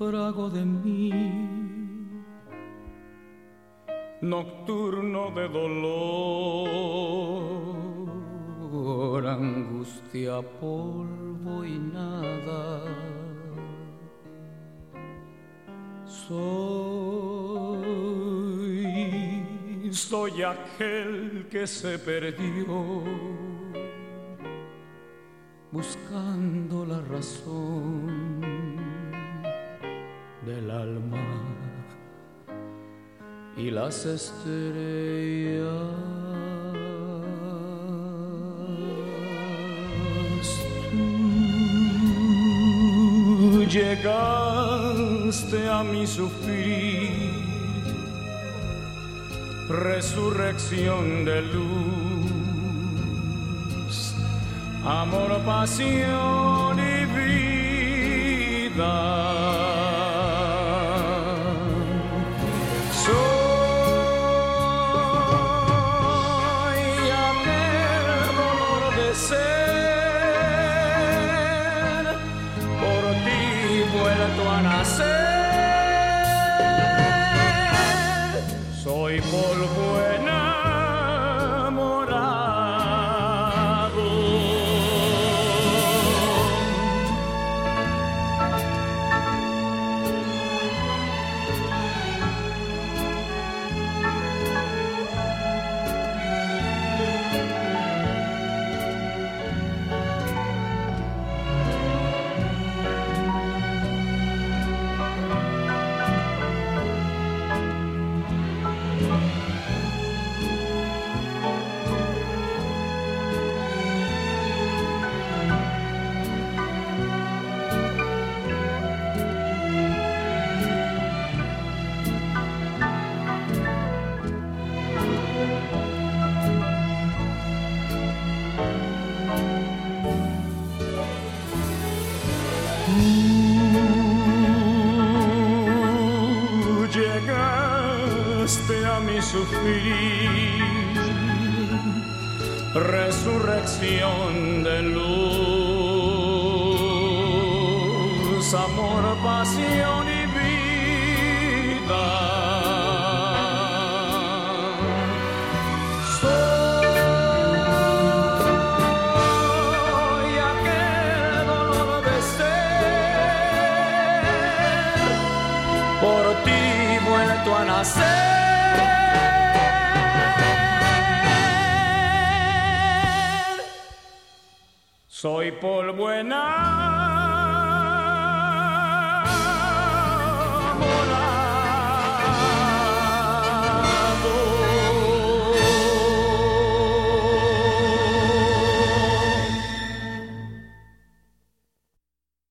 náufrago de mí, nocturno de dolor, angustia, polvo y nada. Soy aquel que se perdió buscando la razón del alma y las estrellas. Tú llegaste a mi sufrir, resurrección de luz, amor, pasión y vida. Soy aquel dolor de ser, por ti vuelto a nacer. Soy polvo enamorado. Llegaste a mi sufrir, resurrección de luz, amor, pasión y vida. Soy aquel dolor de ser, por ti vuelto a nacer. Soy polvo enamorado.